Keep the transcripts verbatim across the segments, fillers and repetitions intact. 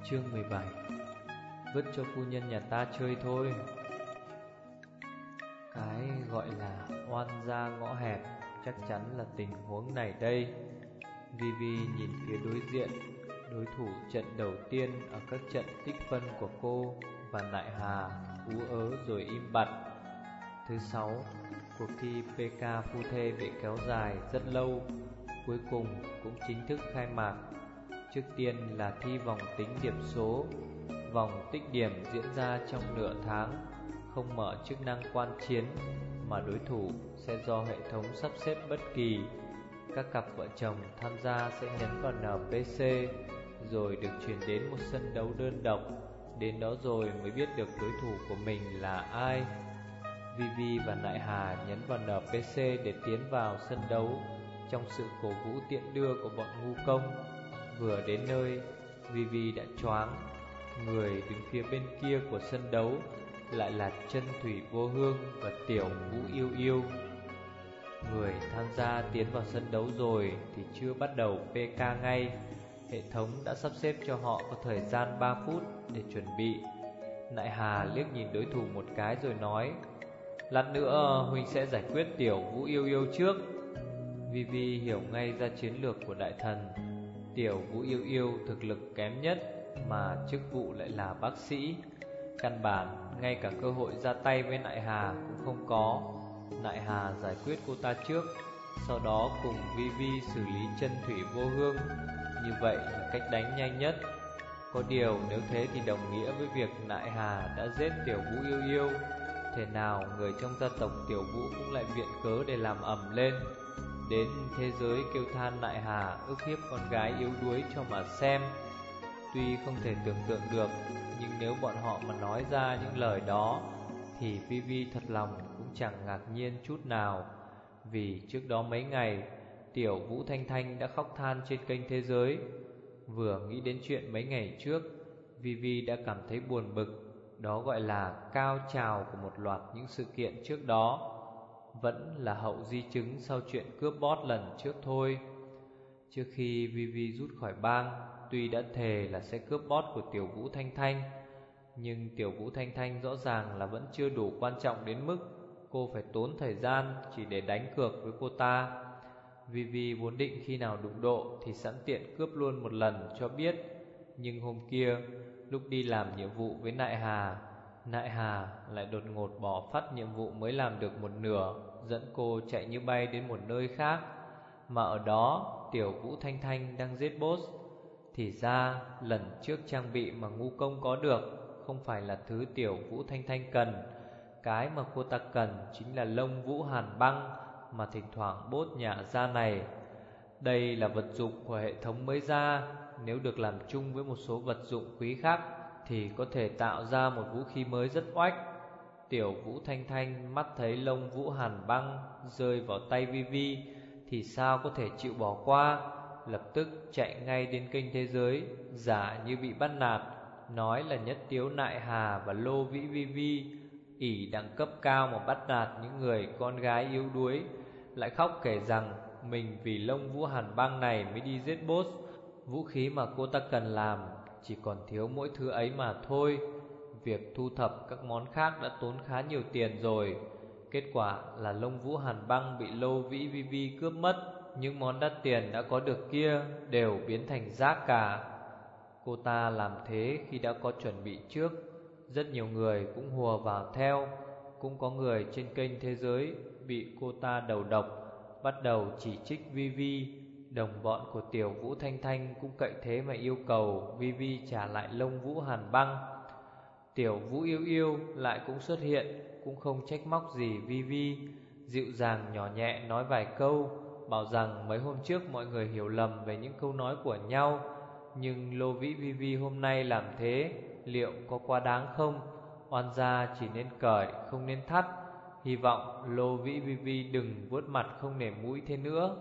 Chương mười bảy. Vứt cho phu nhân nhà ta chơi thôi. Cái gọi là oan gia ngõ hẹp chắc chắn là tình huống này đây. Vivi nhìn phía đối diện, đối thủ trận đầu tiên ở các trận tích phân của cô và Nại Hà ú ớ rồi im bặt. Thứ sáu, cuộc thi pê ca phu thê bị kéo dài rất lâu, cuối cùng cũng chính thức khai mạc. Trước tiên là thi vòng tính điểm số. Vòng tích điểm diễn ra trong nửa tháng, không mở chức năng quan chiến, mà đối thủ sẽ do hệ thống sắp xếp bất kỳ. Các cặp vợ chồng tham gia sẽ nhấn vào en pê xê, rồi được chuyển đến một sân đấu đơn độc. Đến đó rồi mới biết được đối thủ của mình là ai. Vivi và Nại Hà nhấn vào en pê xê để tiến vào sân đấu, trong sự cổ vũ tiễn đưa của bọn ngu công. Vừa đến nơi, Vivi đã choáng. Người đứng phía bên kia của sân đấu lại là Chân Thủy Vô Hương và Tiểu Vũ Yêu Yêu. Người tham gia tiến vào sân đấu rồi thì chưa bắt đầu pê ca ngay. Hệ thống đã sắp xếp cho họ có thời gian ba phút để chuẩn bị. Nại Hà liếc nhìn đối thủ một cái rồi nói: "Lát nữa huynh sẽ giải quyết Tiểu Vũ Yêu Yêu trước." Vivi hiểu ngay ra chiến lược của đại thần. Tiểu Vũ Yêu Yêu thực lực kém nhất, mà chức vụ lại là bác sĩ. Căn bản ngay cả cơ hội ra tay với Nại Hà cũng không có. Nại Hà giải quyết cô ta trước, sau đó cùng Vivi xử lý Chân Thủy Vô Hương. Như vậy là cách đánh nhanh nhất. Có điều nếu thế thì đồng nghĩa với việc Nại Hà đã giết Tiểu Vũ Yêu Yêu. Thế nào người trong gia tộc Tiểu Vũ cũng lại viện cớ để làm ầm lên, đến thế giới kêu than Nại Hà ức hiếp con gái yếu đuối cho mà xem. Tuy không thể tưởng tượng được, nhưng nếu bọn họ mà nói ra những lời đó thì Vivi thật lòng cũng chẳng ngạc nhiên chút nào. Vì trước đó mấy ngày, Tiểu Vũ Thanh Thanh đã khóc than trên kênh Thế Giới. Vừa nghĩ đến chuyện mấy ngày trước, Vivi đã cảm thấy buồn bực. Đó gọi là cao trào của một loạt những sự kiện trước đó, vẫn là hậu di chứng sau chuyện cướp bót lần trước thôi. Trước khi Vivi rút khỏi bang, tuy đã thề là sẽ cướp bót của Tiểu Vũ Thanh Thanh, nhưng Tiểu Vũ Thanh Thanh rõ ràng là vẫn chưa đủ quan trọng đến mức cô phải tốn thời gian chỉ để đánh cược với cô ta. Vivi vốn định khi nào đụng độ thì sẵn tiện cướp luôn một lần cho biết. Nhưng hôm kia, lúc đi làm nhiệm vụ với Nại Hà, Nại Hà lại đột ngột bỏ phát nhiệm vụ mới làm được một nửa, dẫn cô chạy như bay đến một nơi khác. Mà ở đó Tiểu Vũ Thanh Thanh đang giết boss. Thì ra lần trước trang bị mà ngu công có được không phải là thứ Tiểu Vũ Thanh Thanh cần. Cái mà cô ta cần chính là lông vũ hàn băng mà thỉnh thoảng bốt nhả ra này. Đây là vật dụng của hệ thống mới ra. Nếu được làm chung với một số vật dụng quý khác thì có thể tạo ra một vũ khí mới rất oách. Tiểu Vũ Thanh Thanh mắt thấy lông vũ hàn băng rơi vào tay Vivi thì sao có thể chịu bỏ qua. Lập tức chạy ngay đến kênh Thế Giới, giả như bị bắt nạt, nói là nhất tiếu Nại Hà và Lô Vĩ Vivi ỷ đẳng cấp cao mà bắt nạt những người con gái yếu đuối. Lại khóc kể rằng mình vì lông vũ hàn băng này mới đi giết boss. Vũ khí mà cô ta cần làm chỉ còn thiếu mỗi thứ ấy mà thôi. Việc thu thập các món khác đã tốn khá nhiều tiền rồi. Kết quả là lông vũ hàn băng bị Lô Vĩ Vivi cướp mất. Những món đắt tiền đã có được kia đều biến thành rác cả. Cô ta làm thế khi đã có chuẩn bị trước. Rất nhiều người cũng hùa vào theo. Cũng có người trên kênh Thế Giới bị cô ta đầu độc, bắt đầu chỉ trích Vivi. Đồng bọn của Tiểu Vũ Thanh Thanh cũng cậy thế mà yêu cầu Vivi trả lại lông vũ hàn băng. Tiểu Vũ Yêu Yêu lại cũng xuất hiện, cũng không trách móc gì Vivi, dịu dàng nhỏ nhẹ nói vài câu, bảo rằng mấy hôm trước mọi người hiểu lầm về những câu nói của nhau. Nhưng Lô Vĩ Vivi hôm nay làm thế liệu có quá đáng không? Oan gia chỉ nên cởi không nên thắt. Hy vọng Lô Vĩ Vivi đừng vuốt mặt không nể mũi thế nữa.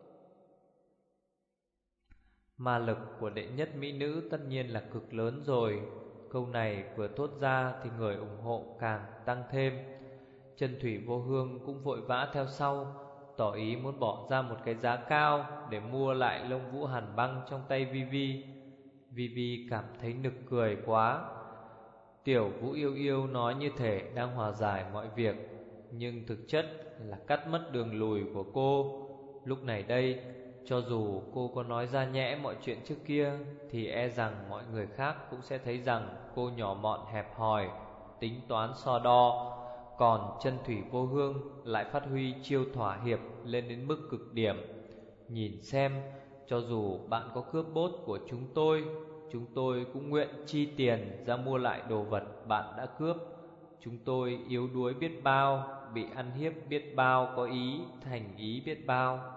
Ma lực của đệ nhất mỹ nữ tất nhiên là cực lớn rồi. Câu này vừa thốt ra thì người ủng hộ càng tăng thêm. Chân Thủy Vô Hương cũng vội vã theo sau, tỏ ý muốn bỏ ra một cái giá cao để mua lại lông vũ hàn băng trong tay Vivi. Vi Vi cảm thấy nực cười quá. Tiểu Vũ Yêu Yêu nói như thể đang hòa giải mọi việc, nhưng thực chất là cắt mất đường lùi của cô. Lúc này đây, cho dù cô có nói ra nhẽ mọi chuyện trước kia, thì e rằng mọi người khác cũng sẽ thấy rằng cô nhỏ mọn hẹp hòi, tính toán so đo. Còn Chân Thủy Vô Hương lại phát huy chiêu thỏa hiệp lên đến mức cực điểm. Nhìn xem, cho dù bạn có cướp bốt của chúng tôi, chúng tôi cũng nguyện chi tiền ra mua lại đồ vật bạn đã cướp. Chúng tôi yếu đuối biết bao, bị ăn hiếp biết bao, có ý, thành ý biết bao.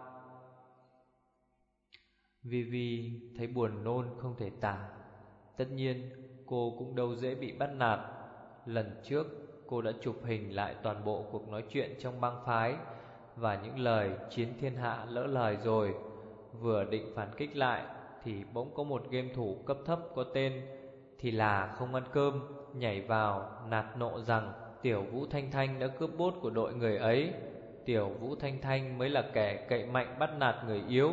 Vi Vi thấy buồn nôn không thể tả. Tất nhiên cô cũng đâu dễ bị bắt nạt. Lần trước cô đã chụp hình lại toàn bộ cuộc nói chuyện trong bang phái và những lời chiến thiên hạ lỡ lời rồi. Vừa định phản kích lại thì bỗng có một game thủ cấp thấp có tên Thì Là Không Ăn Cơm nhảy vào nạt nộ rằng Tiểu Vũ Thanh Thanh đã cướp bốt của đội người ấy. Tiểu Vũ Thanh Thanh mới là kẻ cậy mạnh bắt nạt người yếu,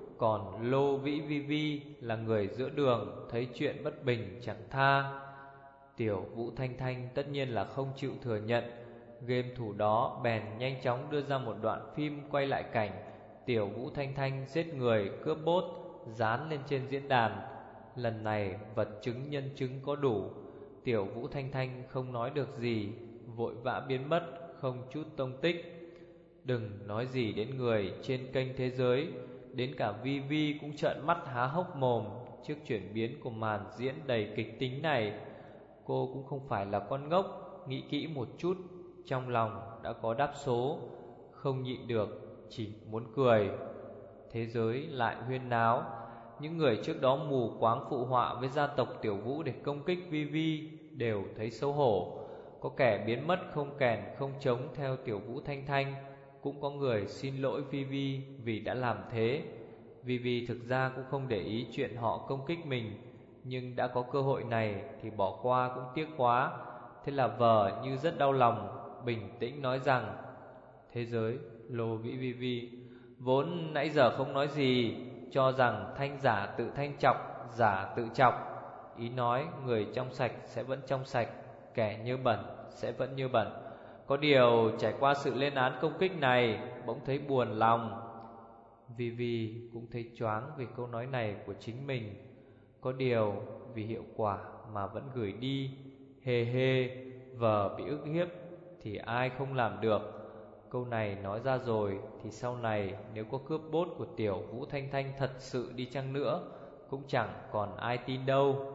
còn Lô Vĩ Vi Vi là người giữa đường, thấy chuyện bất bình chẳng tha. Tiểu Vũ Thanh Thanh tất nhiên là không chịu thừa nhận. Game thủ đó bèn nhanh chóng đưa ra một đoạn phim quay lại cảnh Tiểu Vũ Thanh Thanh giết người cướp bốt, dán lên trên diễn đàn. Lần này vật chứng nhân chứng có đủ. Tiểu Vũ Thanh Thanh không nói được gì, vội vã biến mất, không chút tông tích. Đừng nói gì đến người trên kênh thế giới, đến cả Vi Vi cũng trợn mắt há hốc mồm trước chuyển biến của màn diễn đầy kịch tính này. Cô cũng không phải là con ngốc, nghĩ kỹ một chút, trong lòng đã có đáp số, không nhịn được, chỉ muốn cười. Thế giới lại huyên náo. Những người trước đó mù quáng phụ họa với gia tộc Tiểu Vũ để công kích Vi Vi đều thấy xấu hổ. Có kẻ biến mất không kèn không trống theo Tiểu Vũ Thanh Thanh, cũng có người xin lỗi Vi Vi vì đã làm thế. Vi Vi thực ra cũng không để ý chuyện họ công kích mình, nhưng đã có cơ hội này thì bỏ qua cũng tiếc quá. Thế là vờ như rất đau lòng, bình tĩnh nói rằng: Thế giới, Lô Vĩ Vi Vi, vốn nãy giờ không nói gì, cho rằng thanh giả tự thanh chọc, giả tự chọc. Ý nói người trong sạch sẽ vẫn trong sạch, kẻ nhơ bẩn sẽ vẫn nhơ bẩn. Có điều trải qua sự lên án công kích này, bỗng thấy buồn lòng. Vi Vi cũng thấy choáng vì câu nói này của chính mình. Có điều vì hiệu quả mà vẫn gửi đi. Hê hê, vờ bị ức hiếp thì ai không làm được. Câu này nói ra rồi thì sau này nếu có cướp bốt của Tiểu Vũ Thanh Thanh thật sự đi chăng nữa, cũng chẳng còn ai tin đâu.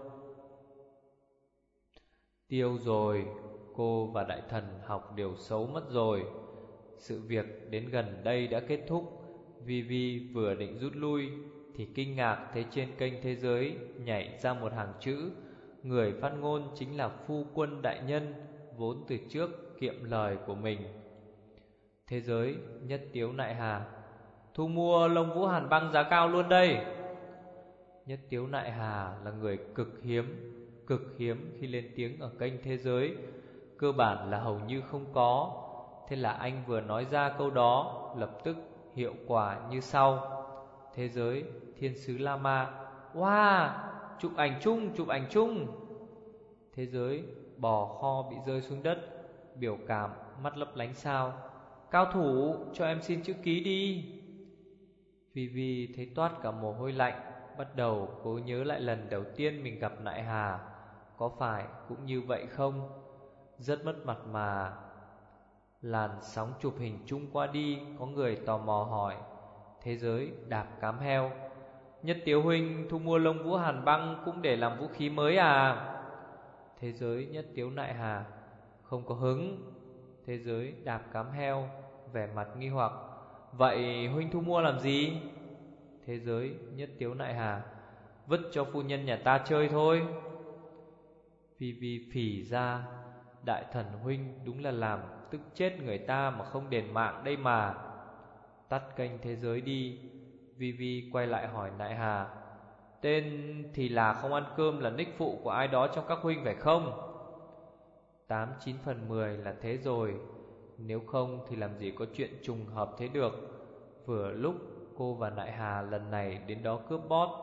Tiêu rồi, cô và đại thần học điều xấu mất rồi. Sự việc đến gần đây đã kết thúc. Vi Vi vừa định rút lui thì kinh ngạc thấy trên kênh thế giới nhảy ra một hàng chữ. Người phát ngôn chính là phu quân đại nhân, vốn từ trước kiệm lời của mình. Thế giới nhất tiếu nại hà: thu mua lông vũ hàn băng giá cao luôn đây. Nhất tiếu nại hà là người cực hiếm, cực hiếm khi lên tiếng ở kênh thế giới, cơ bản là hầu như không có. Thế là anh vừa nói ra câu đó, lập tức hiệu quả như sau: Thế giới, thiên sứ Lama: wow, chụp ảnh chung, chụp ảnh chung. Thế giới, bò kho bị rơi xuống đất, biểu cảm mắt lấp lánh sao: cao thủ, cho em xin chữ ký đi. Vi Vi thấy toát cả mồ hôi lạnh, bắt đầu cố nhớ lại lần đầu tiên mình gặp Nại Hà. Có phải cũng như vậy không? Rất mất mặt mà. Làn sóng chụp hình chung qua đi, có người tò mò hỏi: Thế giới đạp cám heo: Nhất Tiếu huynh thu mua lông vũ hàn băng cũng để làm vũ khí mới à? Thế giới Nhất Tiếu Nại Hà: không có hứng. Thế giới đạp cám heo vẻ mặt nghi hoặc: vậy huynh thu mua làm gì? Thế giới Nhất Tiếu Nại Hà: vứt cho phu nhân nhà ta chơi thôi. Vi Vi phì ra: đại thần huynh đúng là làm tức chết người ta mà không đền mạng đây mà. Tắt kênh thế giới đi. Vi Vi quay lại hỏi Nại Hà: tên Thì Là Không Ăn Cơm là nick phụ của ai đó trong các huynh phải không? Tám chín phần mười là thế rồi. Nếu không thì làm gì có chuyện trùng hợp thế được. Vừa lúc cô và Nại Hà lần này đến đó cướp bót,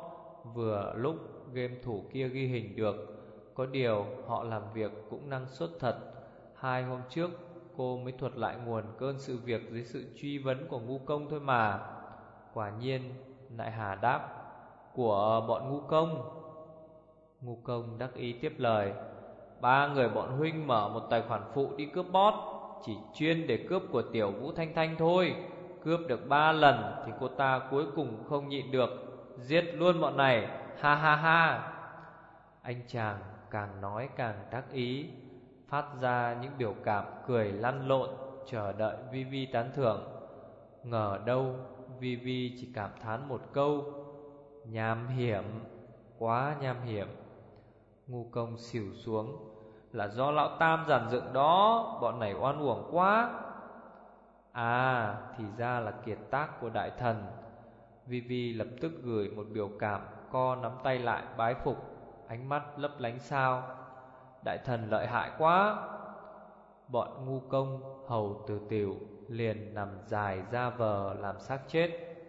Vừa lúc game thủ kia ghi hình được, có điều họ làm việc cũng năng suất thật. Hai hôm trước cô mới thuật lại nguồn cơn sự việc dưới sự truy vấn của ngu công thôi mà. Quả nhiên, Nại Hà đáp: của bọn ngu công. Ngu công đắc ý tiếp lời: ba người bọn huynh mở một tài khoản phụ đi cướp bot, chỉ chuyên để cướp của tiểu Vũ Thanh Thanh thôi. Cướp được ba lần thì cô ta cuối cùng không nhịn được, giết luôn bọn này, ha ha ha. Anh chàng càng nói càng đắc ý, phát ra những biểu cảm cười lăn lộn, chờ đợi Vivi tán thưởng. Ngờ đâu Vivi chỉ cảm thán một câu: nham hiểm, quá nham hiểm. Ngu công xỉu xuống: là do lão Tam giàn dựng đó, bọn này oan uổng quá. À, thì ra là kiệt tác của đại thần. Vivi lập tức gửi một biểu cảm, co nắm tay lại bái phục, ánh mắt lấp lánh sao. Đại thần lợi hại quá. Bọn ngu công hầu từ tiểu liền nằm dài ra vờ làm xác chết.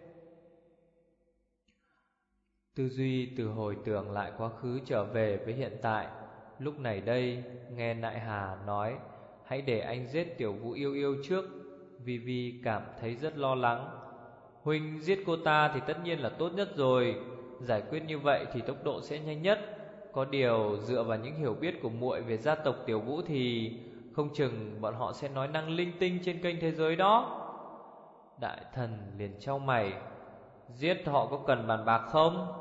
Tư duy từ hồi tưởng lại quá khứ trở về với hiện tại. Lúc này đây, nghe Nại Hà nói hãy để anh giết tiểu Vũ Yêu Yêu trước, Vivi cảm thấy rất lo lắng. Huynh giết cô ta thì tất nhiên là tốt nhất rồi, giải quyết như vậy thì tốc độ sẽ nhanh nhất. Có điều dựa vào những hiểu biết của muội về gia tộc tiểu Vũ thì không chừng bọn họ sẽ nói năng linh tinh trên kênh thế giới đó. Đại thần liền chau mày: giết họ có cần bàn bạc không?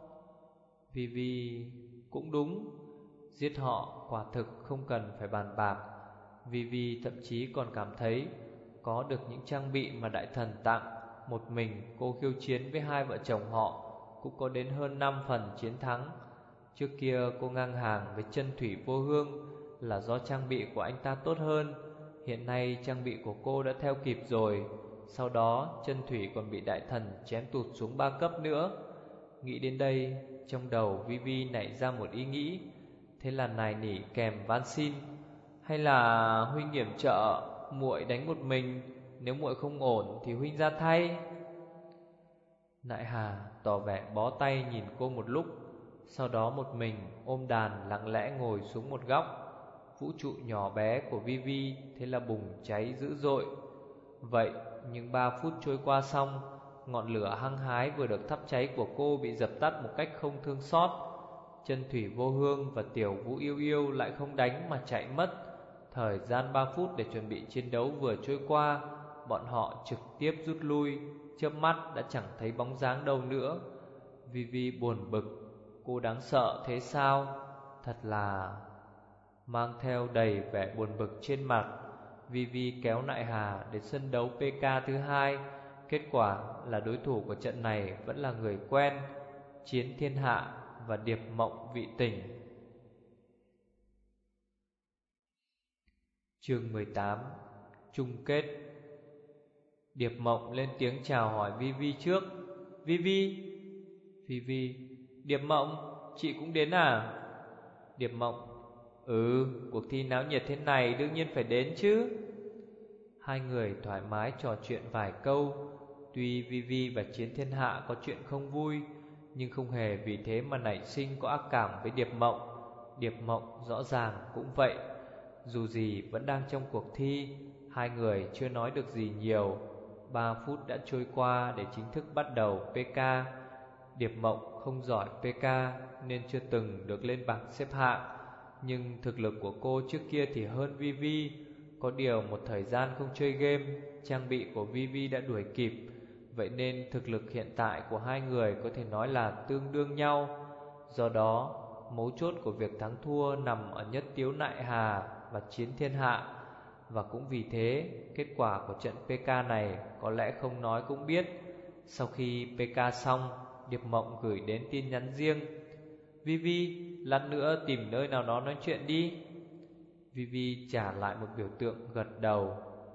Vivi: cũng đúng, giết họ quả thực không cần phải bàn bạc. Vivi thậm chí còn cảm thấy có được những trang bị mà đại thần tặng, một mình cô khiêu chiến với hai vợ chồng họ cũng có đến hơn năm phần chiến thắng. Trước kia cô ngang hàng với Chân Thủy Vô Hương là do trang bị của anh ta tốt hơn. Hiện nay trang bị của cô đã theo kịp rồi. Sau đó Chân Thủy còn bị đại thần chém tụt xuống ba cấp nữa. Nghĩ đến đây, trong đầu Vivi nảy ra một ý nghĩ. Thế là nài nỉ kèm van xin: hay là huynh yểm trợ muội đánh một mình, nếu muội không ổn thì huynh ra thay. Nại Hà tỏ vẻ bó tay nhìn cô một lúc, sau đó một mình ôm đàn lặng lẽ ngồi xuống một góc. Vũ trụ nhỏ bé của Vivi thế là bùng cháy dữ dội. Vậy nhưng ba phút trôi qua xong, ngọn lửa hăng hái vừa được thắp cháy của cô bị dập tắt một cách không thương xót. Chân Thủy Vô Hương và tiểu Vũ Yêu Yêu lại không đánh mà chạy mất. Thời gian ba phút để chuẩn bị chiến đấu vừa trôi qua, bọn họ trực tiếp rút lui, chớp mắt đã chẳng thấy bóng dáng đâu nữa. Vivi buồn bực: cô đáng sợ thế sao? Thật là... Mang theo đầy vẻ buồn bực trên mặt, Vivi kéo Nại Hà đến sân đấu pê ca thứ hai. Kết quả là đối thủ của trận này vẫn là người quen, Chiến Thiên Hạ và Điệp Mộng Vị Tỉnh. Chương mười tám: chung kết. Điệp Mộng lên tiếng chào hỏi Vivi trước. Vivi. Vivi: Điệp Mộng, chị cũng đến à? Điệp Mộng: ừ, cuộc thi náo nhiệt thế này đương nhiên phải đến chứ. Hai người thoải mái trò chuyện vài câu. Tuy Vivi và Chiến Thiên Hạ có chuyện không vui, nhưng không hề vì thế mà nảy sinh có ác cảm với Điệp Mộng. Điệp Mộng rõ ràng cũng vậy. Dù gì vẫn đang trong cuộc thi, hai người chưa nói được gì nhiều. Ba phút đã trôi qua để chính thức bắt đầu pê ca. Điệp Mộng không giỏi pê ca nên chưa từng được lên bảng xếp hạng, nhưng thực lực của cô trước kia thì hơn Vivi. Có điều một thời gian không chơi game, trang bị của Vivi đã đuổi kịp. Vậy nên thực lực hiện tại của hai người có thể nói là tương đương nhau. Do đó, mấu chốt của việc thắng thua nằm ở nhất tiếu Nại Hà và Chiến Thiên Hạ. Và cũng vì thế, kết quả của trận pê ca này có lẽ không nói cũng biết. Sau khi pê ca xong, Điệp Mộng gửi đến tin nhắn riêng: Vivi, lát nữa tìm nơi nào đó nói chuyện đi. Vivi trả lại một biểu tượng gật đầu.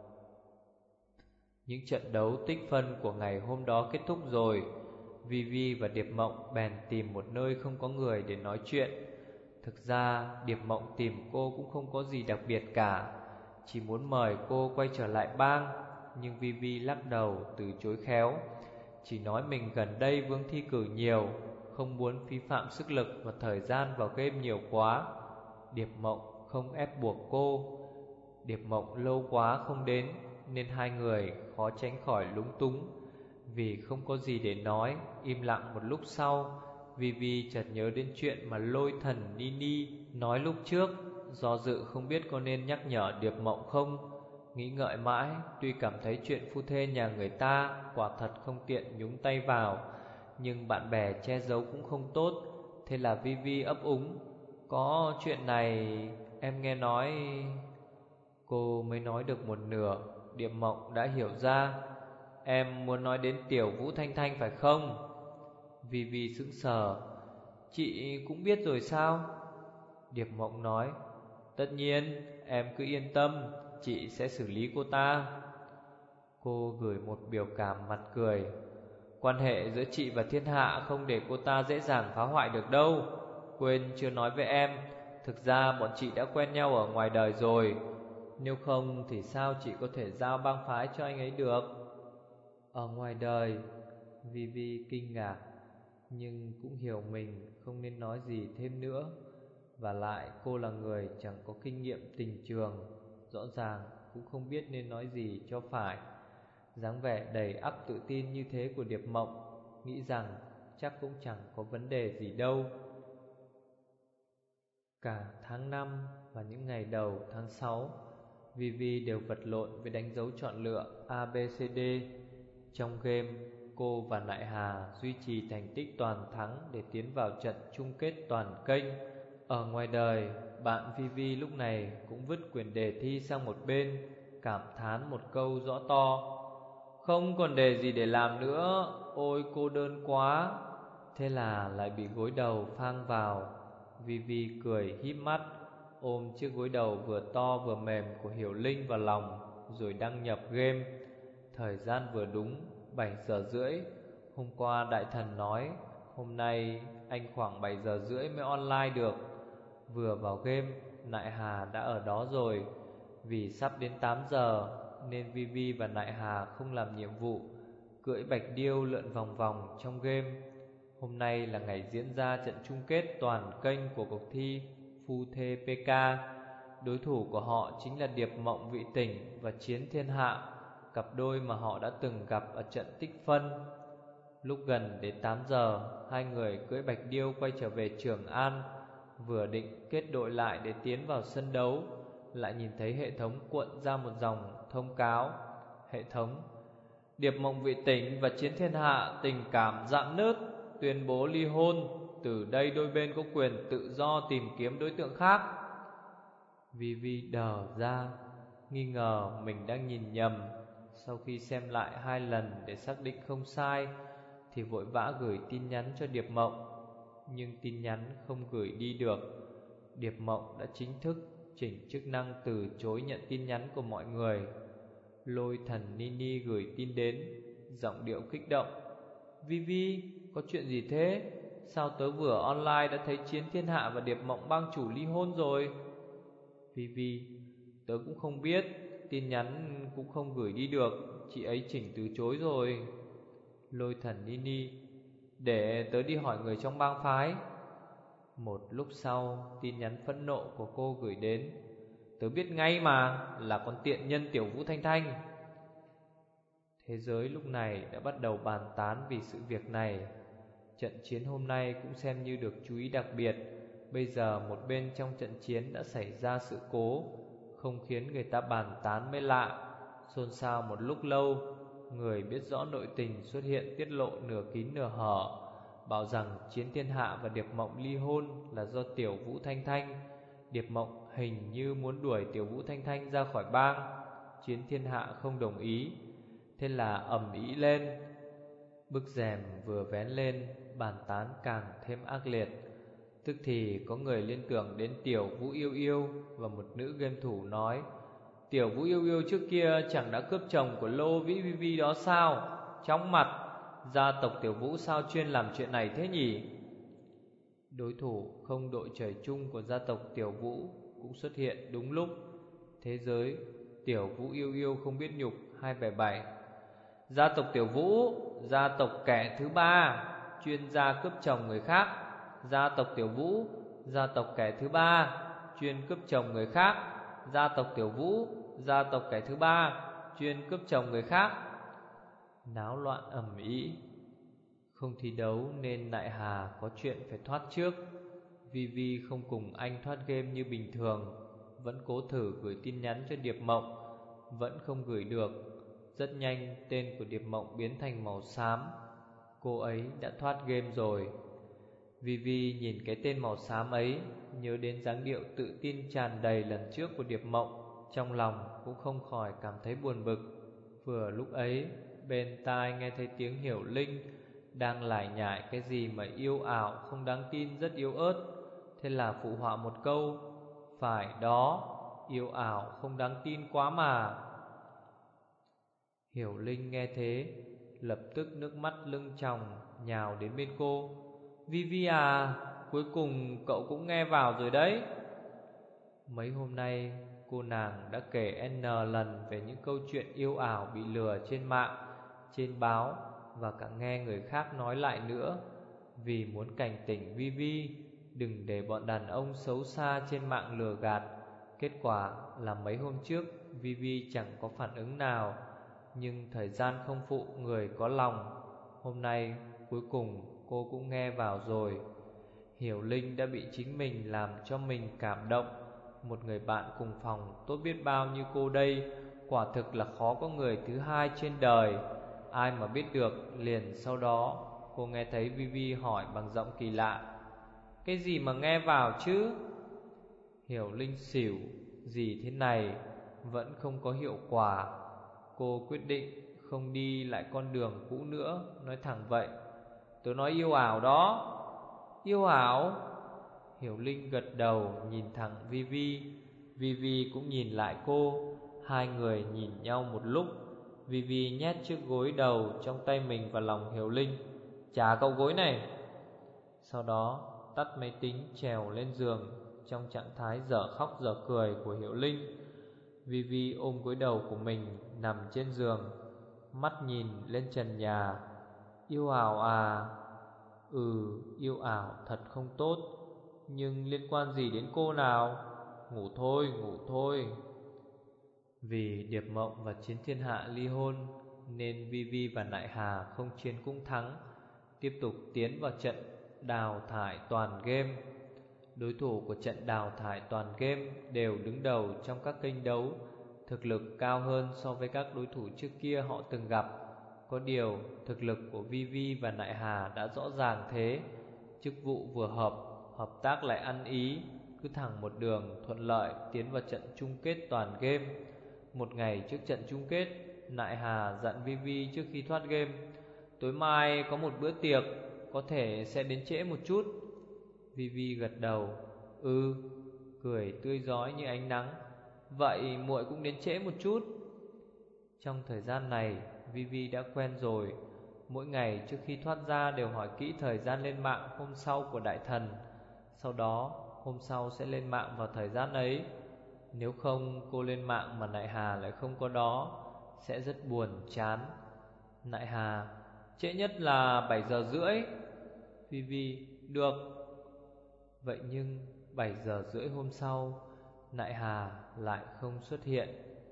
Những trận đấu tích phân của ngày hôm đó kết thúc rồi. Vivi và Điệp Mộng bèn tìm một nơi không có người để nói chuyện. Thực ra Điệp Mộng tìm cô cũng không có gì đặc biệt cả, chỉ muốn mời cô quay trở lại bang. Nhưng Vivi lắc đầu từ chối khéo, chỉ nói mình gần đây vương thi cử nhiều, không muốn phí phạm sức lực và thời gian vào game nhiều quá. Điệp Mộng không ép buộc cô. Điệp Mộng lâu quá không đến nên hai người khó tránh khỏi lúng túng. Vì không có gì để nói, im lặng một lúc sau, Vivi chợt nhớ đến chuyện mà Lôi Thần Nini nói lúc trước, do dự không biết có nên nhắc nhở Điệp Mộng không. Nghĩ ngợi mãi, tuy cảm thấy chuyện phu thê nhà người ta quả thật không tiện nhúng tay vào, nhưng bạn bè che giấu cũng không tốt. Thế là Vivi ấp úng: "Có chuyện này em nghe nói." Cô mới nói được một nửa, Điệp Mộng đã hiểu ra. "Em muốn nói đến Tiểu Vũ Thanh Thanh phải không?" Vivi sững sờ. "Chị cũng biết rồi sao?" Điệp Mộng nói: "Tất nhiên, em cứ yên tâm, chị sẽ xử lý cô ta." Cô gửi một biểu cảm mặt cười: "Quan hệ giữa chị và thiên hạ không để cô ta dễ dàng phá hoại được đâu. Quên chưa nói với em, thực ra bọn chị đã quen nhau ở ngoài đời rồi. Nếu không thì sao chị có thể giao bang phái cho anh ấy được?" Ở ngoài đời? Vivi kinh ngạc, nhưng cũng hiểu mình không nên nói gì thêm nữa. Và lại cô là người chẳng có kinh nghiệm tình trường, rõ ràng cũng không biết nên nói gì cho phải. Dáng vẻ đầy ắp tự tin như thế của Điệp Mộng, nghĩ rằng chắc cũng chẳng có vấn đề gì đâu. Cả tháng năm và những ngày đầu tháng sáu, Vivi đều vật lộn với đánh dấu chọn lựa A B C D. Trong game, cô và Nại Hà duy trì thành tích toàn thắng để tiến vào trận chung kết toàn kênh. Ở ngoài đời, bạn Vivi lúc này cũng vứt quyển đề thi sang một bên, cảm thán một câu rõ to: "Không còn đề gì để làm nữa, ôi cô đơn quá." Thế là lại bị gối đầu phang vào. Vivi cười híp mắt, ôm chiếc gối đầu vừa to vừa mềm của Hiểu Linh vào lòng, rồi đăng nhập game. Thời gian vừa đúng bảy giờ rưỡi. Hôm qua đại thần nói hôm nay anh khoảng bảy giờ rưỡi mới online được. Vừa vào game, Nại Hà đã ở đó rồi. Vì sắp đến tám giờ nên Vivi và Nại Hà không làm nhiệm vụ, cưỡi bạch điêu lượn vòng vòng trong game. Hôm nay là ngày diễn ra trận chung kết toàn kênh của cuộc thi Phu Thê pê ca. Đối thủ của họ chính là Điệp Mộng Vị Tỉnh và Chiến Thiên Hạ, cặp đôi mà họ đã từng gặp ở trận tích phân. Lúc gần đến tám giờ, hai người cưỡi bạch điêu quay trở về Trường An. Vừa định kết đội lại để tiến vào sân đấu, lại nhìn thấy hệ thống cuộn ra một dòng thông cáo. Hệ thống: Điệp Mộng Vị Tỉnh và Chiến Thiên Hạ tình cảm rạn nứt, tuyên bố ly hôn. Từ đây đôi bên có quyền tự do tìm kiếm đối tượng khác. Vivi đờ ra, nghi ngờ mình đang nhìn nhầm. Sau khi xem lại hai lần để xác định không sai, thì vội vã gửi tin nhắn cho Điệp Mộng. Nhưng tin nhắn không gửi đi được. Điệp Mộng đã chính thức chỉnh chức năng từ chối nhận tin nhắn của mọi người. Lôi Thần Nini gửi tin đến, giọng điệu kích động: "Vivi, có chuyện gì thế? Sao tớ vừa online đã thấy Chiến Thiên Hạ và Điệp Mộng bang chủ ly hôn rồi?" Vivi: "Tớ cũng không biết, tin nhắn cũng không gửi đi được, chị ấy chỉnh từ chối rồi." Lôi Thần Nini: "Để tớ đi hỏi người trong bang phái." Một lúc sau, tin nhắn phẫn nộ của cô gửi đến: "Tớ biết ngay mà, là con tiện nhân Tiểu Vũ Thanh Thanh." Thế giới lúc này đã bắt đầu bàn tán vì sự việc này. Trận chiến hôm nay cũng xem như được chú ý đặc biệt. Bây giờ một bên trong trận chiến đã xảy ra sự cố, không khiến người ta bàn tán mới lạ. Xôn xao một lúc lâu, người biết rõ nội tình xuất hiện tiết lộ nửa kín nửa hở, bảo rằng Chiến Thiên Hạ và Điệp Mộng ly hôn là do Tiểu Vũ Thanh Thanh. Điệp Mộng hình như muốn đuổi Tiểu Vũ Thanh Thanh ra khỏi bang. Chiến Thiên Hạ không đồng ý. Thế là ầm ĩ lên. Bức rèm vừa vén lên, bàn tán càng thêm ác liệt. Tức thì có người liên tưởng đến Tiểu Vũ Yêu Yêu, và một nữ game thủ nói: "Tiểu Vũ Yêu Yêu trước kia chẳng đã cướp chồng của Lô Vĩ Vi Vi đó sao? Chóng mặt, gia tộc Tiểu Vũ sao chuyên làm chuyện này thế nhỉ?" Đối thủ không đội trời chung của gia tộc Tiểu Vũ cũng xuất hiện đúng lúc. Thế giới Tiểu Vũ Yêu Yêu không biết nhục hai bảy bảy: "Gia tộc Tiểu Vũ, gia tộc kẻ thứ ba, chuyên gia cướp chồng người khác. Gia tộc Tiểu Vũ, gia tộc kẻ thứ ba, chuyên cướp chồng người khác. Gia tộc Tiểu Vũ, gia tộc kẻ thứ ba, chuyên cướp chồng người khác. Náo loạn ầm ĩ. Không thi đấu nên Nại Hà có chuyện phải thoát trước. Vivi không cùng anh thoát game như bình thường, vẫn cố thử gửi tin nhắn cho Điệp Mộng, vẫn không gửi được. Rất nhanh tên của Điệp Mộng biến thành màu xám. Cô ấy đã thoát game rồi. Vivi nhìn cái tên màu xám ấy, nhớ đến dáng điệu tự tin tràn đầy lần trước của Điệp Mộng, trong lòng cũng không khỏi cảm thấy buồn bực. Vừa lúc ấy, bên tai nghe thấy tiếng Hiểu Linh đang lải nhải cái gì mà yêu ảo không đáng tin rất yếu ớt. Thế là phụ họa một câu: phải đó, yêu ảo không đáng tin quá mà. Hiểu Linh nghe thế, lập tức nước mắt lưng tròng nhào đến bên cô. Vivi à, cuối cùng cậu cũng nghe vào rồi đấy. Mấy hôm nay cô nàng đã kể n lần về những câu chuyện yêu ảo bị lừa trên mạng, trên báo, và cả nghe người khác nói lại nữa. Vì muốn cảnh tỉnh Vivi đừng để bọn đàn ông xấu xa trên mạng lừa gạt. Kết quả là mấy hôm trước Vivi chẳng có phản ứng nào. Nhưng thời gian không phụ người có lòng. Hôm nay cuối cùng cô cũng nghe vào rồi. Hiểu Linh đã bị chính mình làm cho mình cảm động. Một người bạn cùng phòng tốt biết bao như cô đây, quả thực là khó có người thứ hai trên đời. Ai mà biết được, liền sau đó cô nghe thấy Vivi hỏi bằng giọng kỳ lạ: cái gì mà nghe vào chứ? Hiểu Linh xỉu, gì thế này vẫn không có hiệu quả. Cô quyết định không đi lại con đường cũ nữa, nói thẳng vậy: tớ nói yêu ảo đó. Yêu ảo? Hiểu Linh gật đầu nhìn thẳng Vivi. Vivi cũng nhìn lại cô. Hai người nhìn nhau một lúc. Vivi nhét chiếc gối đầu trong tay mình vào lòng Hiểu Linh. Trả cậu gối này. Sau đó tắt máy tính, trèo lên giường trong trạng thái dở khóc dở cười của Hiểu Linh. Vivi ôm gối đầu của mình nằm trên giường, mắt nhìn lên trần nhà. Yêu ảo à? Ừ, yêu ảo thật không tốt. Nhưng liên quan gì đến cô nào? Ngủ thôi, ngủ thôi. Vì Điệp Mộng và Chiến Thiên Hạ ly hôn nên Vivi và Nại Hà không chiến cũng thắng, tiếp tục tiến vào trận đào thải toàn game. Đối thủ của trận đào thải toàn game đều đứng đầu trong các kênh đấu, thực lực cao hơn so với các đối thủ trước kia họ từng gặp. Có điều thực lực của Vivi và Nại Hà đã rõ ràng thế. Chức vụ vừa hợp, hợp tác lại ăn ý, cứ thẳng một đường thuận lợi tiến vào trận chung kết toàn game. Một ngày trước trận chung kết, Nại Hà dặn Vivi trước khi thoát game: tối mai có một bữa tiệc, có thể sẽ đến trễ một chút. Vivi gật đầu: ừ, cười tươi rói như ánh nắng. Vậy muội cũng đến trễ một chút. Trong thời gian này, Vivi đã quen rồi. Mỗi ngày trước khi thoát ra đều hỏi kỹ thời gian lên mạng hôm sau của đại thần. Sau đó hôm sau sẽ lên mạng vào thời gian ấy. Nếu không cô lên mạng mà Nại Hà lại không có đó, sẽ rất buồn chán. Nại Hà: trễ nhất là bảy giờ rưỡi. Vivi: được. Vậy nhưng bảy giờ rưỡi hôm sau, Nại Hà lại không xuất hiện.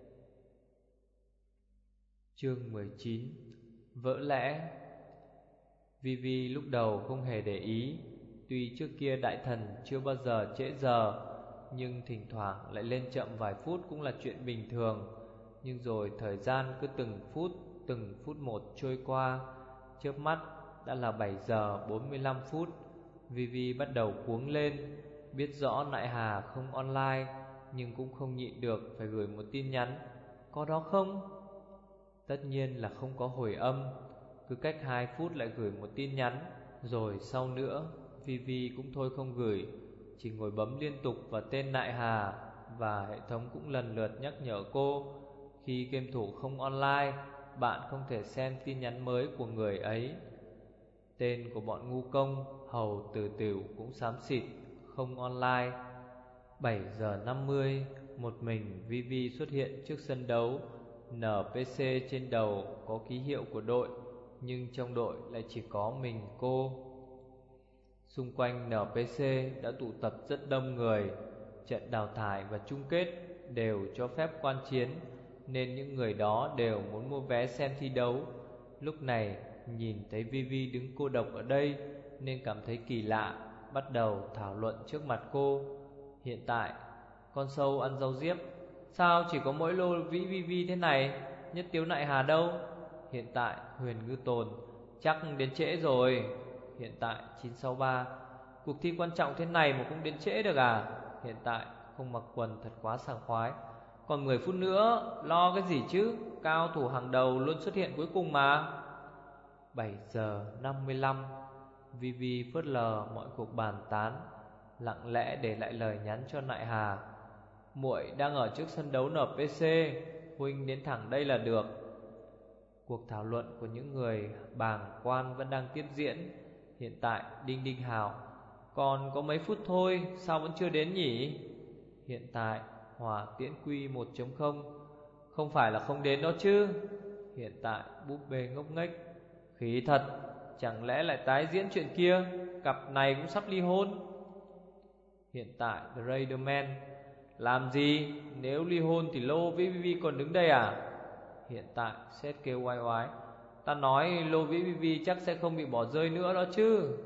Chương mười chín: vỡ lẽ. Vivi lúc đầu không hề để ý. Tuy trước kia đại thần chưa bao giờ trễ giờ, nhưng thỉnh thoảng lại lên chậm vài phút cũng là chuyện bình thường. Nhưng rồi thời gian cứ từng phút, từng phút một trôi qua. Chớp mắt đã là bảy giờ bốn mươi lăm phút. Vivi bắt đầu cuống lên. Biết rõ Nại Hà không online, nhưng cũng không nhịn được phải gửi một tin nhắn: có đó không? Tất nhiên là không có hồi âm. Cứ cách hai phút lại gửi một tin nhắn. Rồi sau nữa Vivi cũng thôi không gửi, chỉ ngồi bấm liên tục vào tên Nại Hà. Và hệ thống cũng lần lượt nhắc nhở cô: khi game thủ không online, bạn không thể xem tin nhắn mới của người ấy. Tên của bọn ngu công Hầu Tử Tửu cũng xám xịt không online. Bảy giờ năm mươi, một mình Vivi xuất hiện trước sân đấu. en pê xê trên đầu có ký hiệu của đội, nhưng trong đội lại chỉ có mình cô. Xung quanh en pê xê đã tụ tập rất đông người. Trận đào thải và chung kết đều cho phép quan chiến, nên những người đó đều muốn mua vé xem thi đấu. Lúc này nhìn thấy Vivi đứng cô độc ở đây nên cảm thấy kỳ lạ, bắt đầu thảo luận trước mặt cô. Hiện tại, con sâu ăn rau diếp, sao chỉ có mỗi lô vĩ Vivi thế này? Nhất Tiếu Nại Hà đâu? Hiện tại Huyền Ngư Tồn, chắc đến trễ rồi. Hiện tại chín sáu ba, cuộc thi quan trọng thế này mà cũng đến trễ được à? Hiện tại không mặc quần thật quá sảng khoái. Còn mười phút nữa, lo cái gì chứ? Cao thủ hàng đầu luôn xuất hiện cuối cùng mà. Bảy giờ năm mươi lăm, Vivi phớt lờ mọi cuộc bàn tán, lặng lẽ để lại lời nhắn cho Nại Hà. Muội đang ở trước sân đấu en pê xê, huynh đến thẳng đây là được. Cuộc thảo luận của những người bàng quan vẫn đang tiếp diễn. Hiện tại Đinh Đinh Hào, còn có mấy phút thôi, sao vẫn chưa đến nhỉ? Hiện tại Hỏa Tiễn Quy một chấm không, không phải là không đến đó chứ? Hiện tại Búp Bê ngốc nghếch, khí thật, chẳng lẽ lại tái diễn chuyện kia? Cặp này cũng sắp ly hôn. Hiện tại Raiderman, làm gì? Nếu ly hôn thì Lô Vĩ Vivi còn đứng đây à? Hiện tại Seth kêu oai oái, ta nói Lô Vĩ Vivi chắc sẽ không bị bỏ rơi nữa đó chứ.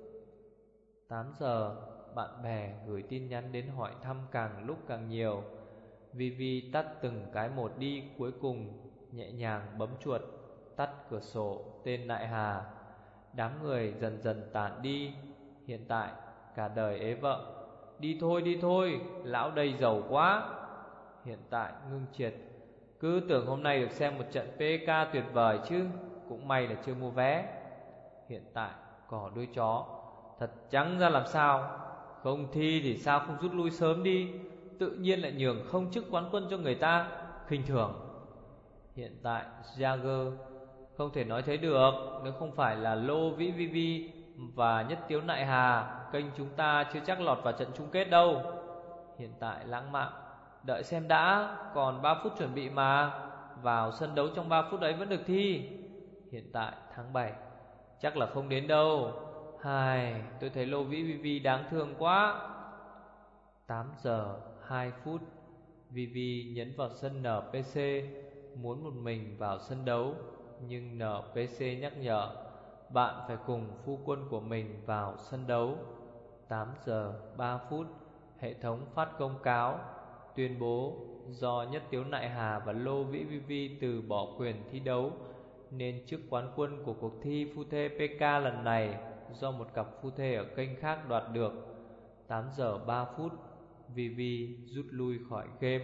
Tám giờ, bạn bè gửi tin nhắn đến hỏi thăm càng lúc càng nhiều. Vivi tắt từng cái một đi, cuối cùng nhẹ nhàng bấm chuột tắt cửa sổ tên Nại Hà. Đám người dần dần tản đi. Hiện tại cả đời ế vợ, đi thôi đi thôi, lão đây giàu quá. Hiện tại Ngưng Triệt, cứ tưởng hôm nay được xem một trận pê ca tuyệt vời chứ, cũng may là chưa mua vé. Hiện tại Cỏ Đuôi Chó, thật trắng ra làm sao, không thi thì sao không rút lui sớm đi, tự nhiên lại nhường không chức quán quân cho người ta, khinh thường. Hiện tại Jagger, không thể nói thế được, nếu không phải là Lô Vĩ Vivi và Nhất Tiếu Nại Hà, kênh chúng ta chưa chắc lọt vào trận chung kết đâu. Hiện tại Lãng Mạn, đợi xem đã, còn ba phút chuẩn bị mà, vào sân đấu trong ba phút ấy vẫn được thi. Hiện tại Tháng bảy, chắc là không đến đâu. Hai, tôi thấy Lô Vĩ Vivi đáng thương quá. Tám giờ hai phút, Vivi nhấn vào sân en pê xê, muốn một mình vào sân đấu, nhưng en pê xê nhắc nhở bạn phải cùng phu quân của mình vào sân đấu. Tám giờ ba phút, hệ thống phát công cáo tuyên bố do Nhất Tiếu Nại Hà và Lô Vĩ Vivi từ bỏ quyền thi đấu, nên chức quán quân của cuộc thi phu thê pê ca lần này do một cặp phu thê ở kênh khác đoạt được. Tám giờ ba phút, Vivi rút lui khỏi game.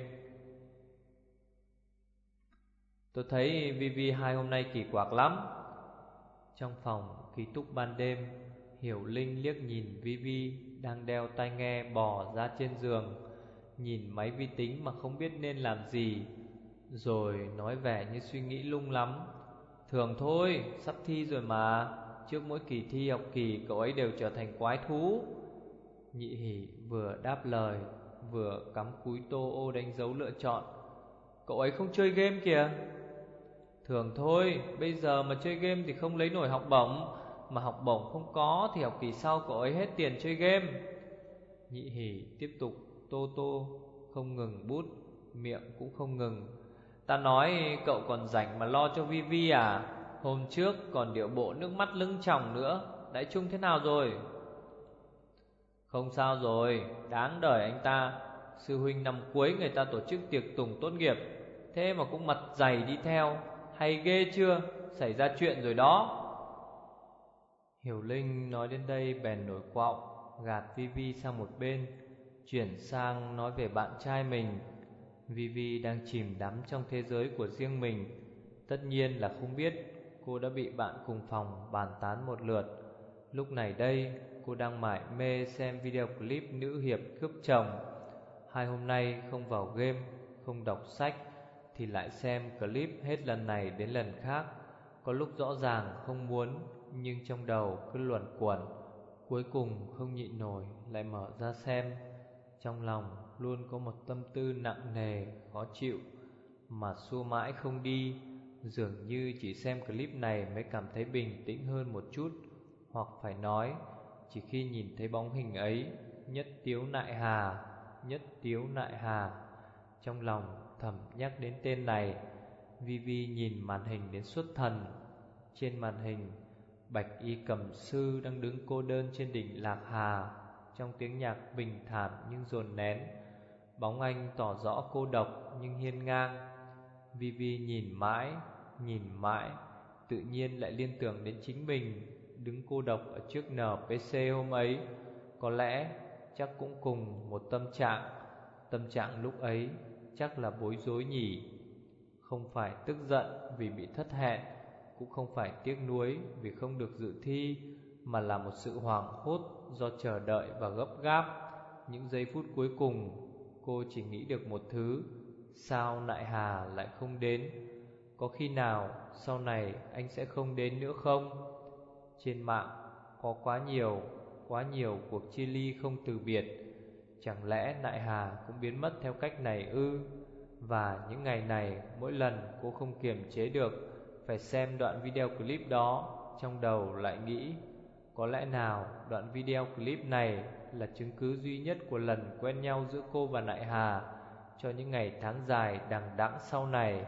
Tôi thấy Vivi hai hôm nay kỳ quặc lắm. Trong phòng ký túc ban đêm, Hiểu Linh liếc nhìn Vivi đang đeo tai nghe bò ra trên giường, nhìn máy vi tính mà không biết nên làm gì, rồi nói vẻ như suy nghĩ lung lắm. Thường thôi, sắp thi rồi mà, trước mỗi kỳ thi học kỳ cậu ấy đều trở thành quái thú. Nhị Hỷ vừa đáp lời vừa cắm cúi tô ô đánh dấu lựa chọn. Cậu ấy không chơi game kìa. Thường thôi, bây giờ mà chơi game thì không lấy nổi học bổng, mà học bổng không có thì học kỳ sau cậu ấy hết tiền chơi game. Nhị Hỷ tiếp tục tô tô, không ngừng bút, miệng cũng không ngừng. Ta nói cậu còn rảnh mà lo cho Vivi à? Hôm trước còn điệu bộ nước mắt lưng tròng nữa. Đại Trung thế nào rồi? Không sao rồi, đáng đời anh ta. Sư huynh năm cuối người ta tổ chức tiệc tùng tốt nghiệp, thế mà cũng mặt dày đi theo. Hay ghê chưa, xảy ra chuyện rồi đó. Hiểu Linh nói đến đây bèn nổi quạo, gạt Vivi sang một bên, chuyển sang nói về bạn trai mình. Vivi đang chìm đắm trong thế giới của riêng mình, tất nhiên là không biết cô đã bị bạn cùng phòng bàn tán một lượt. Lúc này đây, cô đang mải mê xem video clip nữ hiệp cướp chồng. Hai hôm nay không vào game, không đọc sách, thì lại xem clip hết lần này đến lần khác. Có lúc rõ ràng không muốn, nhưng trong đầu cứ luẩn quẩn, cuối cùng không nhịn nổi lại mở ra xem. Trong lòng luôn có một tâm tư nặng nề, khó chịu, mà xua mãi không đi. dường như chỉ xem clip này mới cảm thấy bình tĩnh hơn một chút. Hoặc phải nói, chỉ khi nhìn thấy bóng hình ấy, Nhất Tiếu Nại Hà, Nhất Tiếu Nại Hà, trong lòng thầm nhắc đến tên này, Vivi nhìn màn hình đến xuất thần. Trên màn hình, Bạch Y Cầm Sư đang đứng cô đơn trên đỉnh Lạc Hà, trong tiếng nhạc bình thản nhưng dồn nén. Bóng anh tỏ rõ cô độc nhưng hiên ngang. Vivi nhìn mãi, nhìn mãi, tự nhiên lại liên tưởng đến chính mình đứng cô độc ở trước en pê xê hôm ấy. Có lẽ chắc cũng cùng một tâm trạng. Tâm trạng lúc ấy chắc là bối rối nhỉ. Không phải tức giận vì bị thất hẹn, cũng không phải tiếc nuối vì không được dự thi, mà là một sự hoảng hốt do chờ đợi và gấp gáp. Những giây phút cuối cùng, cô chỉ nghĩ được một thứ: sao Nại Hà lại không đến? Có khi nào sau này anh sẽ không đến nữa không? Trên mạng có quá nhiều, quá nhiều cuộc chia ly không từ biệt. Chẳng lẽ Nại Hà cũng biến mất theo cách này ư? Và những ngày này, mỗi lần cô không kiềm chế được phải xem đoạn video clip đó, trong đầu lại nghĩ, có lẽ nào đoạn video clip này là chứng cứ duy nhất của lần quen nhau giữa cô và Nại Hà cho những ngày tháng dài đằng đẵng sau này.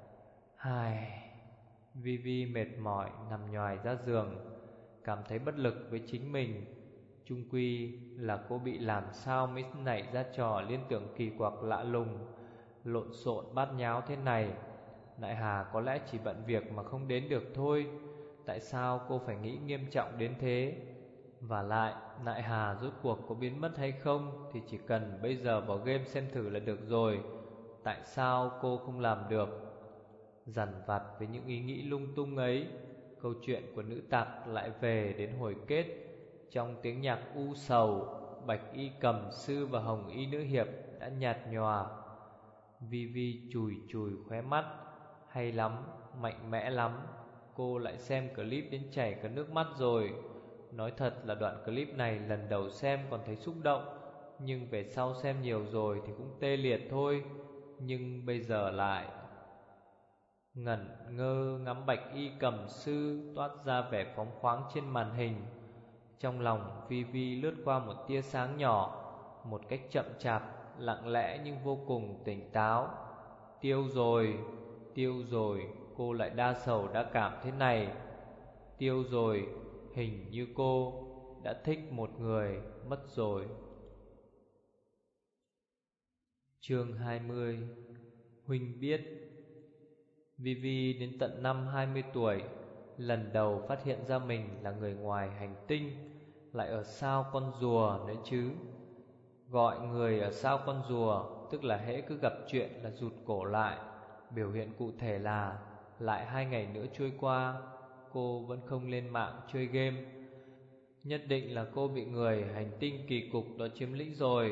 Hai, Vivi mệt mỏi nằm nhoài ra giường, cảm thấy bất lực với chính mình. Chung quy là cô bị làm sao mới nảy ra trò liên tưởng kỳ quặc lạ lùng, lộn xộn bát nháo thế này. Nại Hà có lẽ chỉ bận việc mà không đến được thôi. Tại sao cô phải nghĩ nghiêm trọng đến thế? Và lại, Nại Hà rốt cuộc có biến mất hay không thì chỉ cần bây giờ vào game xem thử là được rồi. Tại sao cô không làm được? Dằn vặt với những ý nghĩ lung tung ấy, câu chuyện của nữ tặc lại về đến hồi kết. Trong tiếng nhạc u sầu, Bạch Y Cầm Sư và Hồng Y Nữ Hiệp đã nhạt nhòa. Vivi chùi chùi khóe mắt. Hay lắm, mạnh mẽ lắm. Cô lại xem clip đến chảy cả nước mắt rồi. Nói thật là đoạn clip này lần đầu xem còn thấy xúc động, nhưng về sau xem nhiều rồi thì cũng tê liệt thôi. Nhưng bây giờ lại ngẩn ngơ ngắm Bạch Y Cầm Sư toát ra vẻ phóng khoáng trên màn hình. Trong lòng Vivi lướt qua một tia sáng nhỏ, một cách chậm chạp, lặng lẽ nhưng vô cùng tỉnh táo. Tiêu rồi, tiêu rồi, cô lại đa sầu đa cảm thế này. Tiêu rồi, hình như cô đã thích một người mất rồi. Chương hai mươi. Huynh biết. Vivi đến tận năm hai mươi tuổi, lần đầu phát hiện ra mình là người ngoài hành tinh, lại ở sao con rùa nữa chứ. Gọi người ở sao con rùa tức là hễ cứ gặp chuyện là rụt cổ lại. Biểu hiện cụ thể là lại hai ngày nữa trôi qua, cô vẫn không lên mạng chơi game. Nhất định là cô bị người hành tinh kỳ cục đó chiếm lĩnh rồi.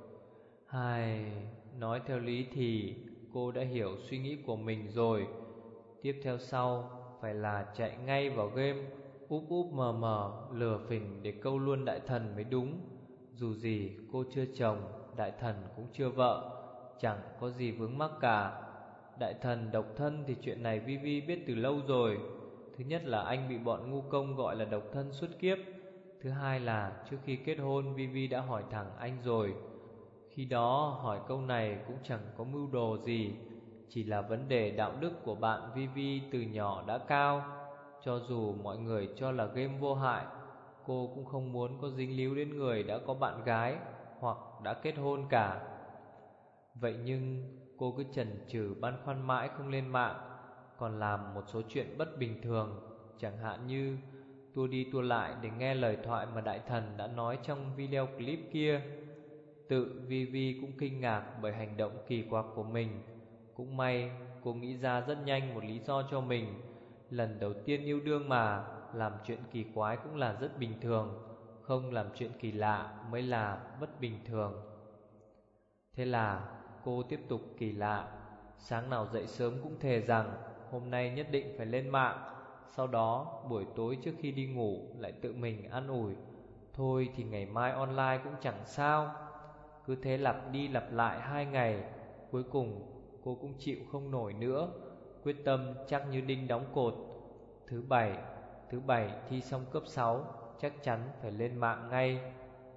Hai, nói theo lý thì cô đã hiểu suy nghĩ của mình rồi. Tiếp theo sau phải là chạy ngay vào game, úp úp mờ mờ lừa phỉnh để câu luôn đại thần mới đúng. Dù gì cô chưa chồng, đại thần cũng chưa vợ, chẳng có gì vướng mắc cả. Đại thần độc thân thì chuyện này Vivi biết từ lâu rồi. Thứ nhất là anh bị bọn ngu công gọi là độc thân suốt kiếp. Thứ hai là trước khi kết hôn Vivi đã hỏi thẳng anh rồi. Khi đó hỏi câu này cũng chẳng có mưu đồ gì, chỉ là vấn đề đạo đức của bạn Vivi từ nhỏ đã cao. Cho dù mọi người cho là game vô hại, cô cũng không muốn có dính líu đến người đã có bạn gái hoặc đã kết hôn cả. Vậy nhưng cô cứ chần chừ băn khoăn mãi không lên mạng, còn làm một số chuyện bất bình thường. Chẳng hạn như tua đi tua lại để nghe lời thoại mà đại thần đã nói trong video clip kia. Tự Vivi cũng kinh ngạc bởi hành động kỳ quặc của mình. Cũng may cô nghĩ ra rất nhanh một lý do cho mình. Lần đầu tiên yêu đương mà, làm chuyện kỳ quái cũng là rất bình thường, không làm chuyện kỳ lạ mới là bất bình thường. Thế là cô tiếp tục kỳ lạ. Sáng nào dậy sớm cũng thề rằng hôm nay nhất định phải lên mạng. Sau đó buổi tối trước khi đi ngủ lại tự mình an ủi, thôi thì ngày mai online cũng chẳng sao. Cứ thế lặp đi lặp lại hai ngày. Cuối cùng cô cũng chịu không nổi nữa. quyết tâm chắc như đinh đóng cột. Thứ bảy, thứ bảy thi xong cấp sáu, chắc chắn phải lên mạng ngay.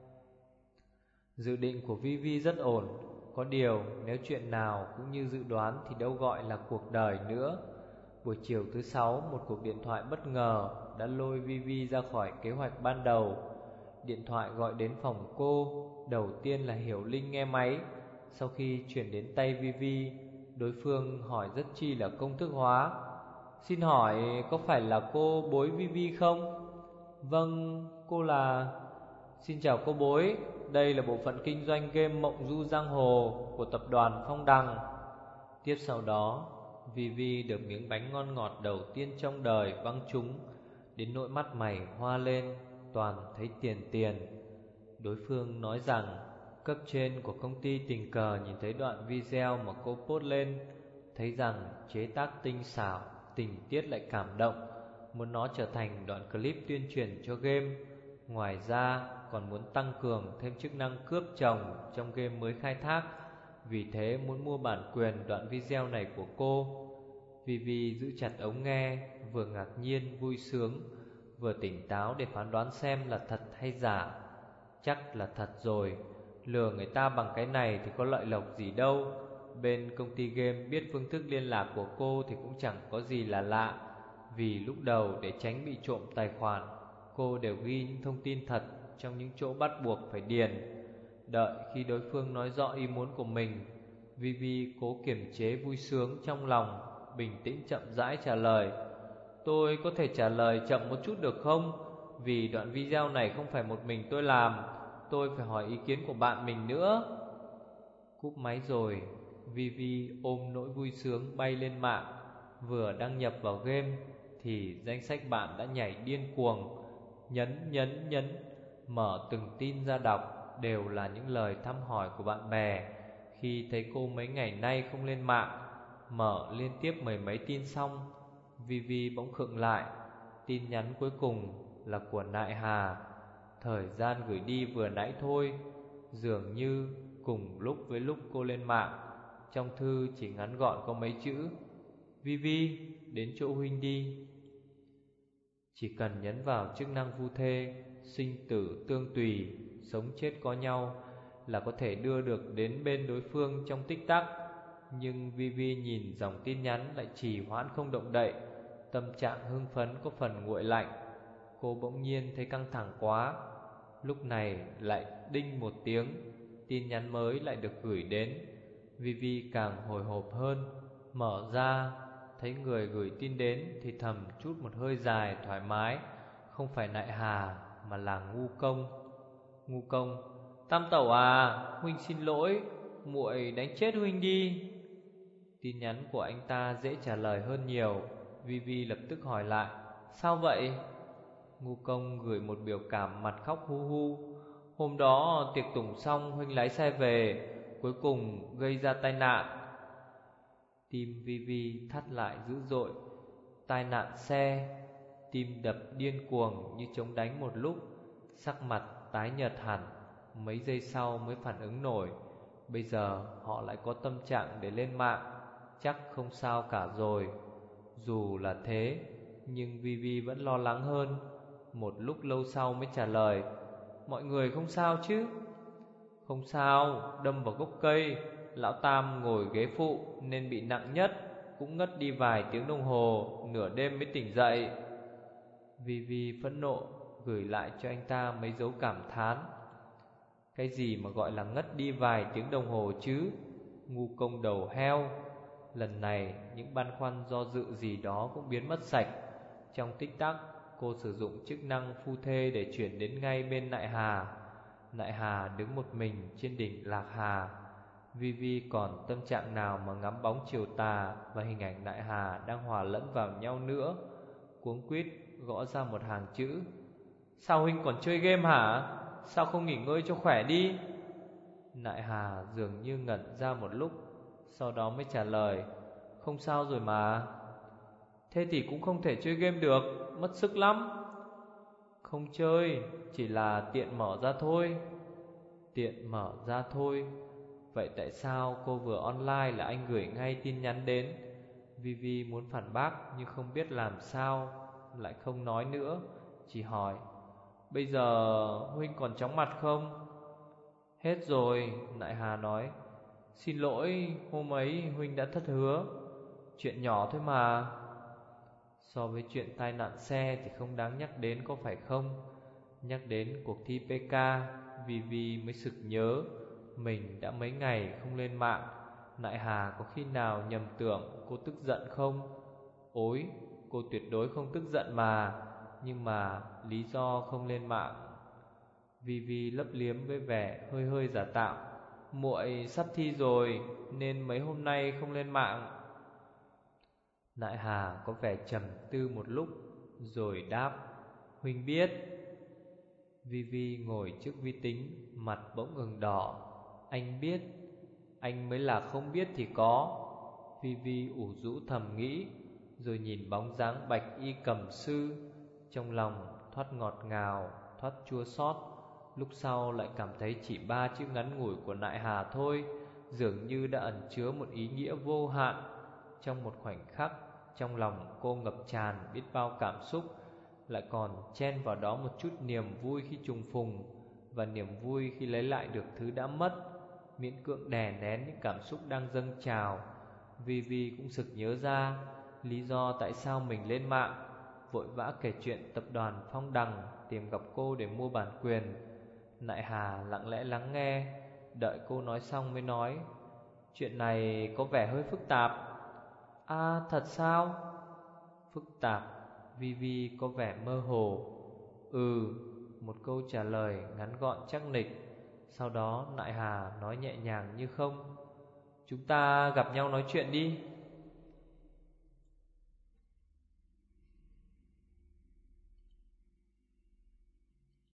Dự định của Vi Vi rất ổn. Có điều nếu chuyện nào cũng như dự đoán thì đâu gọi là cuộc đời nữa. Buổi chiều thứ sáu, một cuộc điện thoại bất ngờ đã lôi Vi Vi ra khỏi kế hoạch ban đầu. Điện thoại gọi đến phòng cô. Đầu tiên là Hiểu Linh nghe máy. Sau khi chuyển đến tay Vi Vi, đối phương hỏi rất chi là công thức hóa: "Xin hỏi có phải là cô Bối Vi Vi không?" "Vâng, cô là..." "Xin chào cô Bối, đây là bộ phận kinh doanh game Mộng Du Giang Hồ của tập đoàn Phong Đằng." Tiếp sau đó, Vi Vi được miếng bánh ngon ngọt đầu tiên trong đời văng trúng, đến nỗi mắt mày hoa lên, toàn thấy tiền tiền. Đối phương nói rằng cấp trên của công ty tình cờ nhìn thấy đoạn video mà cô post lên, thấy rằng chế tác tinh xảo, tình tiết lại cảm động, muốn nó trở thành đoạn clip tuyên truyền cho game. Ngoài ra còn muốn tăng cường thêm chức năng cướp chồng trong game mới khai thác, vì thế muốn mua bản quyền đoạn video này của cô. Vi Vi giữ chặt ống nghe, vừa ngạc nhiên vui sướng, vừa tỉnh táo để phán đoán xem là thật hay giả. Chắc là thật rồi, lừa người ta bằng cái này thì có lợi lộc gì đâu. Bên công ty game biết phương thức liên lạc của cô thì cũng chẳng có gì là lạ, vì lúc đầu để tránh bị trộm tài khoản, cô đều ghi những thông tin thật trong những chỗ bắt buộc phải điền. Đợi khi đối phương nói rõ ý muốn của mình, Vi Vi cố kiềm chế vui sướng trong lòng, bình tĩnh chậm rãi trả lời: "Tôi có thể trả lời chậm một chút được không? Vì đoạn video này không phải một mình tôi làm, tôi phải hỏi ý kiến của bạn mình nữa." Cúp máy rồi, Vi Vi ôm nỗi vui sướng bay lên mạng. Vừa đăng nhập vào game thì danh sách bạn đã nhảy điên cuồng, nhấn nhấn nhấn, mở từng tin ra đọc đều là những lời thăm hỏi của bạn bè. Khi thấy cô mấy ngày nay không lên mạng, mở liên tiếp mười mấy tin xong, Vi Vi bỗng khựng lại. Tin nhắn cuối cùng là của Nại Hà. Thời gian gửi đi vừa nãy thôi, dường như cùng lúc với lúc cô lên mạng. Trong thư chỉ ngắn gọn có mấy chữ: "Vi Vi, đến chỗ huynh đi." Chỉ cần nhấn vào chức năng vu thê, sinh tử tương tùy, sống chết có nhau, là có thể đưa được đến bên đối phương trong tích tắc. Nhưng Vi Vi nhìn dòng tin nhắn lại trì hoãn không động đậy, tâm trạng hưng phấn có phần nguội lạnh. Cô bỗng nhiên thấy căng thẳng quá. Lúc này lại đinh một tiếng, tin nhắn mới lại được gửi đến. Vi Vi càng hồi hộp hơn, mở ra thấy người gửi tin đến thì thầm chút một hơi dài thoải mái. Không phải Nại Hà mà là Ngu Công. "Ngu Công, Tam Tẩu à, huynh xin lỗi, muội đánh chết huynh đi." Tin nhắn của anh ta dễ trả lời hơn nhiều. Vi Vi lập tức hỏi lại: "Sao vậy?" Ngu Công gửi một biểu cảm mặt khóc hu hu: "Hôm đó tiệc tùng xong huynh lái xe về, cuối cùng gây ra tai nạn." Tim Vi Vi thắt lại dữ dội. Tai nạn xe. Tim đập điên cuồng như trống đánh một lúc, sắc mặt tái nhợt hẳn. Mấy giây sau mới phản ứng nổi, bây giờ họ lại có tâm trạng để lên mạng, chắc không sao cả rồi. Dù là thế, nhưng Vi Vi vẫn lo lắng hơn. Một lúc lâu sau mới trả lời: "Mọi người không sao chứ?" "Không sao, đâm vào gốc cây. Lão Tam ngồi ghế phụ nên bị nặng nhất, cũng ngất đi vài tiếng đồng hồ, nửa đêm mới tỉnh dậy." Vi Vi phẫn nộ gửi lại cho anh ta mấy dấu cảm thán. Cái gì mà gọi là ngất đi vài tiếng đồng hồ chứ? Ngu Công đầu heo. Lần này những băn khoăn do dự gì đó cũng biến mất sạch. Trong tích tắc, cô sử dụng chức năng phu thê để chuyển đến ngay bên Nại Hà. Nại Hà đứng một mình trên đỉnh Lạc Hà. Vi Vi còn tâm trạng nào mà ngắm bóng chiều tà và hình ảnh Nại Hà đang hòa lẫn vào nhau nữa. Cuống quýt gõ ra một hàng chữ: "Sao huynh còn chơi game hả? Sao không nghỉ ngơi cho khỏe đi?" Nại Hà dường như ngẩn ra một lúc, sau đó mới trả lời: "Không sao rồi mà." "Thế thì cũng không thể chơi game được, mất sức lắm." "Không chơi, chỉ là tiện mở ra thôi." Tiện mở ra thôi. Vậy tại sao cô vừa online là anh gửi ngay tin nhắn đến? Vivi muốn phản bác nhưng không biết làm sao, lại không nói nữa, chỉ hỏi: Bây giờ huynh còn chóng mặt không? Hết rồi, Nại Hà nói. Xin lỗi, hôm ấy huynh đã thất hứa. Chuyện nhỏ thôi mà. So với chuyện tai nạn xe thì không đáng nhắc đến có phải không? Nhắc đến cuộc thi pê ca, Vivi mới sực nhớ mình đã mấy ngày không lên mạng. Nại Hà có khi nào nhầm tưởng cô tức giận không? Ối, cô tuyệt đối không tức giận mà. Nhưng mà lý do không lên mạng, Vivi lấp liếm với vẻ hơi hơi giả tạo: Muội sắp thi rồi nên mấy hôm nay không lên mạng. Nại Hà có vẻ trầm tư một lúc rồi đáp: Huynh biết. Vivi ngồi trước vi tính, mặt bỗng ửng đỏ. Anh biết? Anh mới là không biết thì có. Vivi ủ rũ thầm nghĩ, rồi nhìn bóng dáng bạch y cầm sư, trong lòng thoát ngọt ngào, thoát chua xót. Lúc sau lại cảm thấy chỉ ba chữ ngắn ngủi của Nại Hà thôi dường như đã ẩn chứa một ý nghĩa vô hạn. Trong một khoảnh khắc, trong lòng cô ngập tràn biết bao cảm xúc, lại còn chen vào đó một chút niềm vui khi trùng phùng, và niềm vui khi lấy lại được thứ đã mất. Miễn cưỡng đè nén những cảm xúc đang dâng trào, Vivi cũng sực nhớ ra lý do tại sao mình lên mạng, vội vã kể chuyện tập đoàn Phong Đằng tìm gặp cô để mua bản quyền. Nại Hà lặng lẽ lắng nghe, đợi cô nói xong mới nói: Chuyện này có vẻ hơi phức tạp. À, thật sao? Phức tạp? Vivi có vẻ mơ hồ. Ừ, một câu trả lời ngắn gọn chắc nịch. Sau đó Nại Hà nói nhẹ nhàng như không: Chúng ta gặp nhau nói chuyện đi.